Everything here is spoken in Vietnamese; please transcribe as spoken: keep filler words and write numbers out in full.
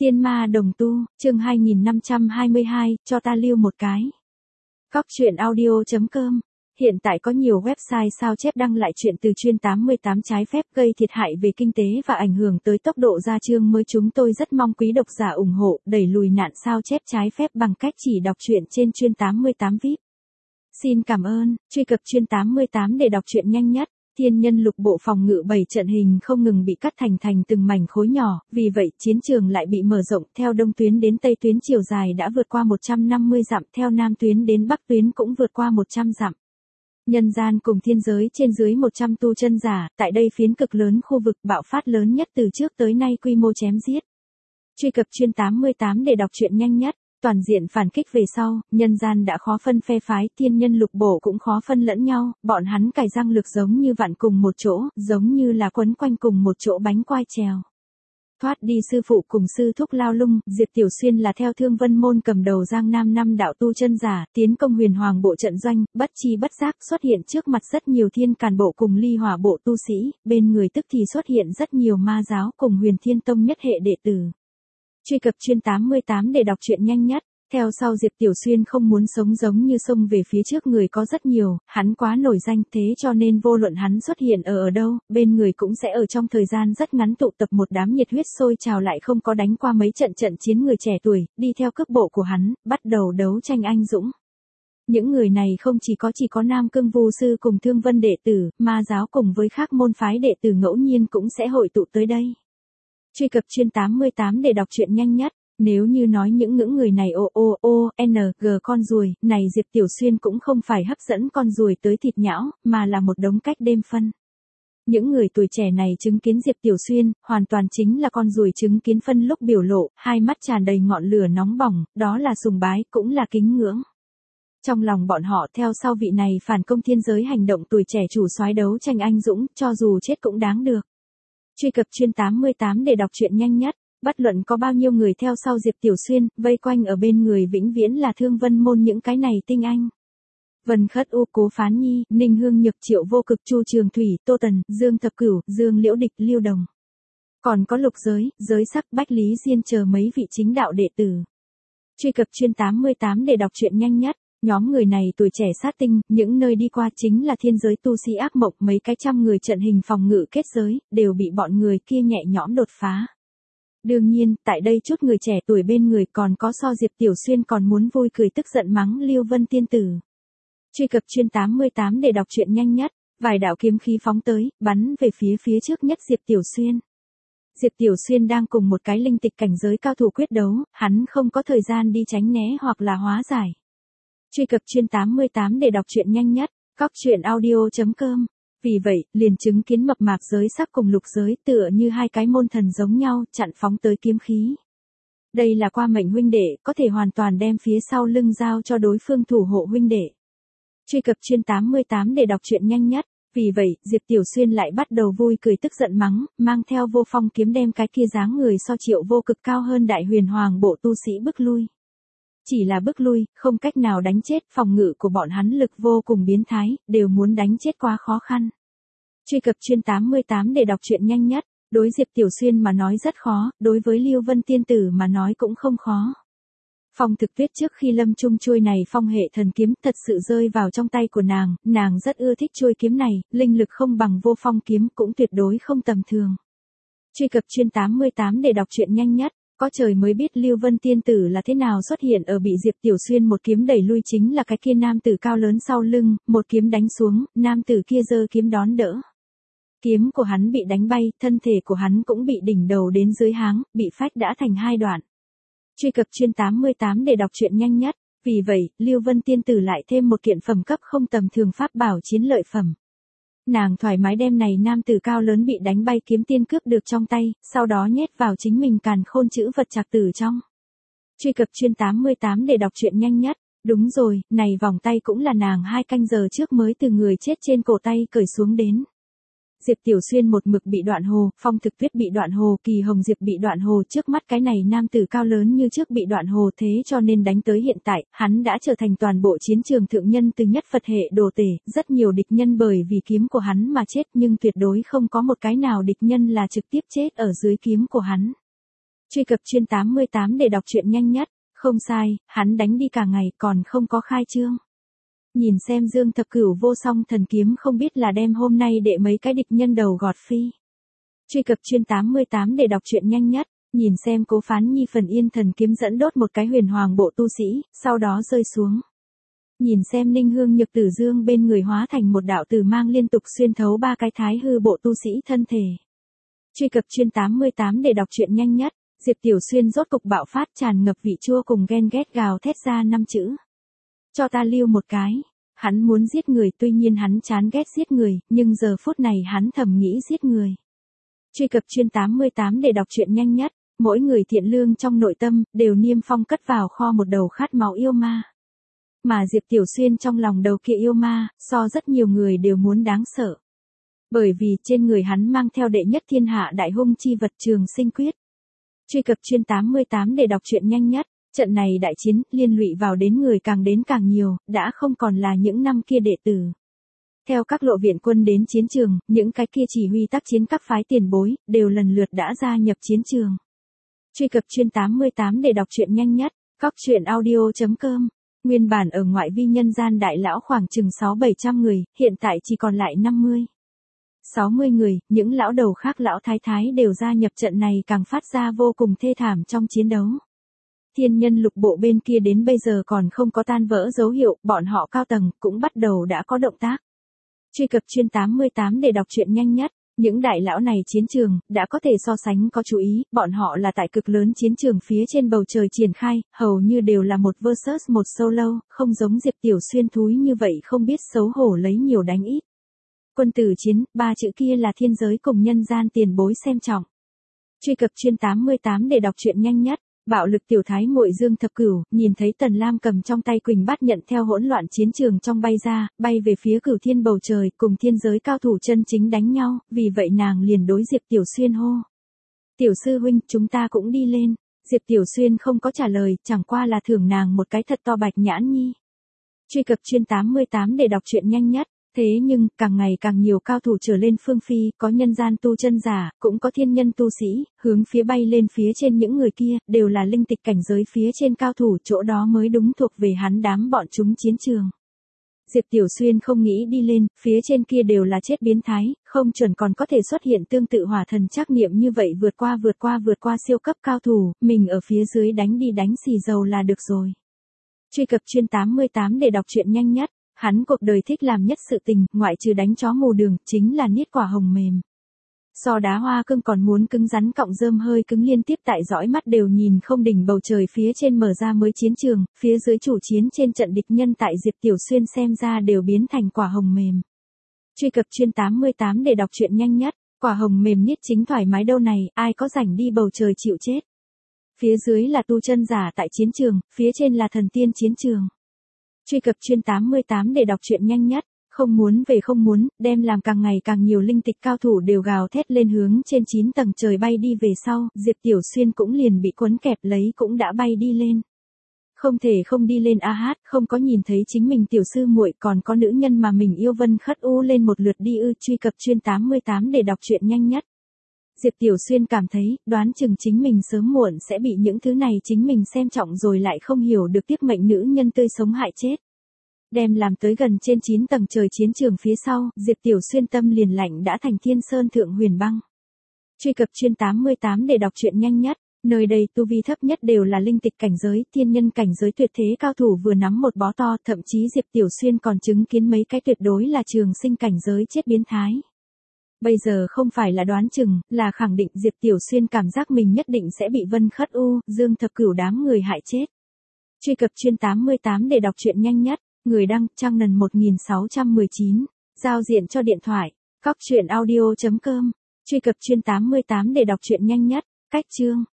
Tiên ma đồng tu, chương hai nghìn năm trăm hai mươi hai, cho ta lưu một cái. Cóc truyện audio chấm com. Hiện tại có nhiều website sao chép đăng lại chuyện từ chuyên tám mươi tám trái phép gây thiệt hại về kinh tế và ảnh hưởng tới tốc độ ra chương mới. Chúng tôi rất mong quý độc giả ủng hộ, đẩy lùi nạn sao chép trái phép bằng cách chỉ đọc truyện trên chuyên tám mươi tám vi ai pi. Xin cảm ơn, truy cập chuyên tám mươi tám để đọc truyện nhanh nhất. Thiên nhân lục bộ phòng ngự bảy trận hình không ngừng bị cắt thành thành từng mảnh khối nhỏ, vì vậy chiến trường lại bị mở rộng theo đông tuyến đến tây tuyến, chiều dài đã vượt qua một trăm năm mươi dặm, theo nam tuyến đến bắc tuyến cũng vượt qua một trăm dặm. Nhân gian cùng thiên giới trên dưới một trăm tu chân giả, tại đây phiến cực lớn khu vực bạo phát lớn nhất từ trước tới nay, quy mô chém giết. Truy cập chuyên tám mươi tám để đọc truyện nhanh nhất. Toàn diện phản kích về sau, nhân gian đã khó phân phe phái, thiên nhân lục bộ cũng khó phân lẫn nhau, bọn hắn cài răng lực giống như vặn cùng một chỗ, giống như là quấn quanh cùng một chỗ bánh quai trèo. Thoát đi sư phụ cùng sư thúc lao lung, Diệp Tiểu Xuyên là theo Thương Vân môn cầm đầu Giang Nam năm đạo tu chân giả, tiến công Huyền Hoàng bộ trận doanh, bất chi bất giác xuất hiện trước mặt rất nhiều thiên càn bộ cùng ly hỏa bộ tu sĩ, bên người tức thì xuất hiện rất nhiều ma giáo cùng Huyền Thiên Tông nhất hệ đệ tử. Truy cập chuyên tám mươi tám để đọc truyện nhanh nhất. Theo sau Diệp Tiểu Xuyên không muốn sống giống như sông về phía trước người có rất nhiều, hắn quá nổi danh, thế cho nên vô luận hắn xuất hiện ở ở đâu, bên người cũng sẽ ở trong thời gian rất ngắn tụ tập một đám nhiệt huyết sôi trào lại không có đánh qua mấy trận trận chiến người trẻ tuổi, đi theo cước bộ của hắn, bắt đầu đấu tranh anh dũng. Những người này không chỉ có chỉ có Nam Cương Vu sư cùng Thương Vân đệ tử, ma giáo cùng với các môn phái đệ tử ngẫu nhiên cũng sẽ hội tụ tới đây. Truy cập chuyên tám mươi tám để đọc truyện nhanh nhất. Nếu như nói những ngưỡng người này o o o n g con ruồi, này Diệp Tiểu Xuyên cũng không phải hấp dẫn con ruồi tới thịt nhão, mà là một đống cách đêm phân. Những người tuổi trẻ này chứng kiến Diệp Tiểu Xuyên, hoàn toàn chính là con ruồi chứng kiến phân lúc biểu lộ, hai mắt tràn đầy ngọn lửa nóng bỏng, đó là sùng bái, cũng là kính ngưỡng. Trong lòng bọn họ theo sau vị này phản công thiên giới hành động tuổi trẻ chủ soái đấu tranh anh dũng, cho dù chết cũng đáng được. Truy cập chuyên tám mươi tám để đọc truyện nhanh nhất. Bất luận có bao nhiêu người theo sau Diệp Tiểu Xuyên, vây quanh ở bên người vĩnh viễn là Thương Vân môn những cái này tinh anh. Vân Khất U, Cố Phán Nhi, Ninh Hương Nhược, Triệu Vô Cực, Chu Trường Thủy, Tô Tần, Dương Thập Cửu, Dương Liễu Địch, Lưu Đồng. Còn có Lục Giới, Giới Sắc, Bách Lý Diên chờ mấy vị chính đạo đệ tử. Truy cập chuyên tám mươi tám để đọc truyện nhanh nhất. Nhóm người này tuổi trẻ sát tinh, những nơi đi qua chính là thiên giới tu sĩ ác mộng, mấy cái trăm người trận hình phòng ngự kết giới, đều bị bọn người kia nhẹ nhõm đột phá. Đương nhiên, tại đây chút người trẻ tuổi bên người còn có so Diệp Tiểu Xuyên còn muốn vui cười tức giận mắng Lưu Vân tiên tử. Truy cập chuyên tám mươi tám để đọc truyện nhanh nhất. Vài đạo kiếm khí phóng tới, bắn về phía phía trước nhất Diệp Tiểu Xuyên. Diệp Tiểu Xuyên đang cùng một cái linh tịch cảnh giới cao thủ quyết đấu, hắn không có thời gian đi tránh né hoặc là hóa giải. Truy cập chuyên tám mươi tám để đọc truyện nhanh nhất. Cóc truyện audio chấm com. Vì vậy, liền chứng kiến mập mạp giới sắc cùng Lục Giới tựa như hai cái môn thần giống nhau, chặn phóng tới kiếm khí. Đây là qua mệnh huynh đệ, có thể hoàn toàn đem phía sau lưng giao cho đối phương thủ hộ huynh đệ. Truy cập chuyên tám mươi tám để đọc truyện nhanh nhất. Vì vậy, Diệp Tiểu Xuyên lại bắt đầu vui cười tức giận mắng, mang theo vô phong kiếm đem cái kia dáng người so Triệu Vô Cực cao hơn đại Huyền Hoàng bộ tu sĩ bức lui. Chỉ là bức lui, không cách nào đánh chết, phòng ngự của bọn hắn lực vô cùng biến thái, đều muốn đánh chết quá khó khăn. Truy cập chuyên tám mươi tám để đọc truyện nhanh nhất. Đối Diệp Tiểu Xuyên mà nói rất khó, đối với Lưu Vân tiên tử mà nói cũng không khó. Phong Thực Tuyết trước khi lâm chung chuôi này phong hệ thần kiếm thật sự rơi vào trong tay của nàng, nàng rất ưa thích chuôi kiếm này, linh lực không bằng vô phong kiếm cũng tuyệt đối không tầm thường. Truy cập chuyên tám mươi tám để đọc truyện nhanh nhất. Có trời mới biết Lưu Vân tiên tử là thế nào xuất hiện ở bị Diệp Tiểu Xuyên một kiếm đẩy lui, chính là cái kia nam tử cao lớn sau lưng, một kiếm đánh xuống, nam tử kia giơ kiếm đón đỡ. Kiếm của hắn bị đánh bay, thân thể của hắn cũng bị đỉnh đầu đến dưới háng, bị phách đã thành hai đoạn. Truy cập chuyên tám mươi tám để đọc truyện nhanh nhất. Vì vậy, Lưu Vân tiên tử lại thêm một kiện phẩm cấp không tầm thường pháp bảo chiến lợi phẩm. Nàng thoải mái đem này nam tử cao lớn bị đánh bay kiếm tiên cướp được trong tay, sau đó nhét vào chính mình càn khôn chữ vật trạc tử trong. Truy cập chuyên tám mươi tám để đọc truyện nhanh nhất. Đúng rồi, này vòng tay cũng là nàng hai canh giờ trước mới từ người chết trên cổ tay cởi xuống đến. Diệp Tiểu Xuyên một mực bị đoạn hồ, Phong Thực Tuyết bị đoạn hồ, Kỳ Hồng Diệp bị đoạn hồ, trước mắt cái này nam tử cao lớn như trước bị đoạn hồ, thế cho nên đánh tới hiện tại, hắn đã trở thành toàn bộ chiến trường thượng nhân từ nhất Phật hệ đồ tể, rất nhiều địch nhân bởi vì kiếm của hắn mà chết, nhưng tuyệt đối không có một cái nào địch nhân là trực tiếp chết ở dưới kiếm của hắn. Truy cập chuyên tám mươi tám để đọc truyện nhanh nhất. Không sai, hắn đánh đi cả ngày còn không có khai trương. Nhìn xem Dương Thập Cửu vô song thần kiếm không biết là đem hôm nay để mấy cái địch nhân đầu gọt phi. Truy cập chuyên tám mươi tám để đọc truyện nhanh nhất. Nhìn xem Cố Phán Nhi phần yên thần kiếm dẫn đốt một cái huyền hoàng bộ tu sĩ, sau đó rơi xuống. Nhìn xem Ninh Hương Nhược Tử Dương bên người hóa thành một đạo tử mang liên tục xuyên thấu ba cái thái hư bộ tu sĩ thân thể. Truy cập chuyên tám mươi tám để đọc truyện nhanh nhất. Diệp Tiểu Xuyên rốt cục bạo phát tràn ngập vị chua cùng ghen ghét gào thét ra năm chữ. Cho ta lưu một cái. Hắn muốn giết người, tuy nhiên hắn chán ghét giết người, nhưng giờ phút này hắn thầm nghĩ giết người. Truy cập chuyên tám mươi tám để đọc truyện nhanh nhất. Mỗi người thiện lương trong nội tâm, đều niêm phong cất vào kho một đầu khát máu yêu ma. Mà Diệp Tiểu Xuyên trong lòng đầu kia yêu ma, so rất nhiều người đều muốn đáng sợ. Bởi vì trên người hắn mang theo đệ nhất thiên hạ đại hung chi vật Trường Sinh Quyết. Truy cập chuyên tám mươi tám để đọc truyện nhanh nhất. Trận này đại chiến, liên lụy vào đến người càng đến càng nhiều, đã không còn là những năm kia đệ tử. Theo các lộ viện quân đến chiến trường, những cái kia chỉ huy tác chiến các phái tiền bối, đều lần lượt đã gia nhập chiến trường. Truy cập chuyên tám mươi tám để đọc truyện nhanh nhất. Góc truyện audio chấm com. Nguyên bản ở ngoại vi nhân gian đại lão khoảng chừng sáu bảy trăm người, hiện tại chỉ còn lại năm mươi. sáu mươi người, những lão đầu khác lão thái thái đều gia nhập trận này càng phát ra vô cùng thê thảm trong chiến đấu. Thiên nhân lục bộ bên kia đến bây giờ còn không có tan vỡ dấu hiệu, bọn họ cao tầng cũng bắt đầu đã có động tác. Truy cập chuyên tám mươi tám để đọc truyện nhanh nhất. Những đại lão này chiến trường, đã có thể so sánh có chú ý, bọn họ là tại cực lớn chiến trường phía trên bầu trời triển khai, hầu như đều là một versus một solo, không giống Diệp Tiểu Xuyên thúi như vậy không biết xấu hổ lấy nhiều đánh ít. Quân tử chiến, ba chữ kia là thiên giới cùng nhân gian tiền bối xem trọng. Truy cập chuyên tám mươi tám để đọc truyện nhanh nhất. Bạo lực tiểu thái muội Dương Thập Cửu, nhìn thấy Tần Lam cầm trong tay Quỳnh Bát nhận theo hỗn loạn chiến trường trong bay ra, bay về phía Cửu Thiên bầu trời, cùng thiên giới cao thủ chân chính đánh nhau, vì vậy nàng liền đối Diệp Tiểu Xuyên hô. Tiểu sư huynh, chúng ta cũng đi lên. Diệp Tiểu Xuyên không có trả lời, chẳng qua là thưởng nàng một cái thật to bạch nhãn nhi. Truy cập chuyên tám mươi tám để đọc truyện nhanh nhất. Thế nhưng, càng ngày càng nhiều cao thủ trở lên phương phi, có nhân gian tu chân giả, cũng có thiên nhân tu sĩ, hướng phía bay lên phía trên những người kia, đều là linh tịch cảnh giới phía trên cao thủ, chỗ đó mới đúng thuộc về hắn đám bọn chúng chiến trường. Diệp Tiểu Xuyên không nghĩ đi lên, phía trên kia đều là chết biến thái, không chuẩn còn có thể xuất hiện tương tự hỏa thần trắc nghiệm như vậy vượt qua vượt qua vượt qua siêu cấp cao thủ, mình ở phía dưới đánh đi đánh xì dầu là được rồi. Truy cập chuyên tám mươi tám để đọc truyện nhanh nhất. Hắn cuộc đời thích làm nhất sự tình, ngoại trừ đánh chó mù đường, chính là niết quả hồng mềm. So đá hoa cương còn muốn cứng rắn cọng rơm hơi cứng liên tiếp tại dõi mắt đều nhìn không đỉnh bầu trời phía trên mở ra mới chiến trường, phía dưới chủ chiến trên trận địch nhân tại Diệp Tiểu Xuyên xem ra đều biến thành quả hồng mềm. Truy cập chuyên tám mươi tám để đọc truyện nhanh nhất. Quả hồng mềm niết chính thoải mái đâu này, ai có rảnh đi bầu trời chịu chết. Phía dưới là tu chân giả tại chiến trường, phía trên là thần tiên chiến trường. Truy cập chuyên tám mươi tám để đọc truyện nhanh nhất. Không muốn về không muốn, đem làm càng ngày càng nhiều linh tịch cao thủ đều gào thét lên hướng trên chín tầng trời bay đi về sau, Diệp Tiểu Xuyên cũng liền bị quấn kẹp lấy cũng đã bay đi lên. Không thể không đi lên a hát, không có nhìn thấy chính mình tiểu sư muội còn có nữ nhân mà mình yêu Vân Khất U lên một lượt đi ư. Truy cập chuyên tám mươi tám để đọc truyện nhanh nhất. Diệp Tiểu Xuyên cảm thấy, đoán chừng chính mình sớm muộn sẽ bị những thứ này chính mình xem trọng rồi lại không hiểu được tiếc mệnh nữ nhân tươi sống hại chết. Đem làm tới gần trên chín tầng trời chiến trường phía sau, Diệp Tiểu Xuyên tâm liền lạnh đã thành thiên sơn thượng huyền băng. Truy cập chuyên tám mươi tám để đọc truyện nhanh nhất. Nơi đây tu vi thấp nhất đều là linh tịch cảnh giới, thiên nhân cảnh giới tuyệt thế cao thủ vừa nắm một bó to, thậm chí Diệp Tiểu Xuyên còn chứng kiến mấy cái tuyệt đối là trường sinh cảnh giới chết biến thái. Bây giờ không phải là đoán chừng, là khẳng định Diệp Tiểu Xuyên cảm giác mình nhất định sẽ bị Vân Khất U, Dương Thập Cửu đám người hại chết. Truy cập chuyên tám mươi tám để đọc truyện nhanh nhất. Người đăng, Trang Nần một nghìn sáu trăm mười chín. Giao diện cho điện thoại. Góc truyện audio chấm com. Truy cập chuyên tám mươi tám để đọc truyện nhanh nhất. Cách chương.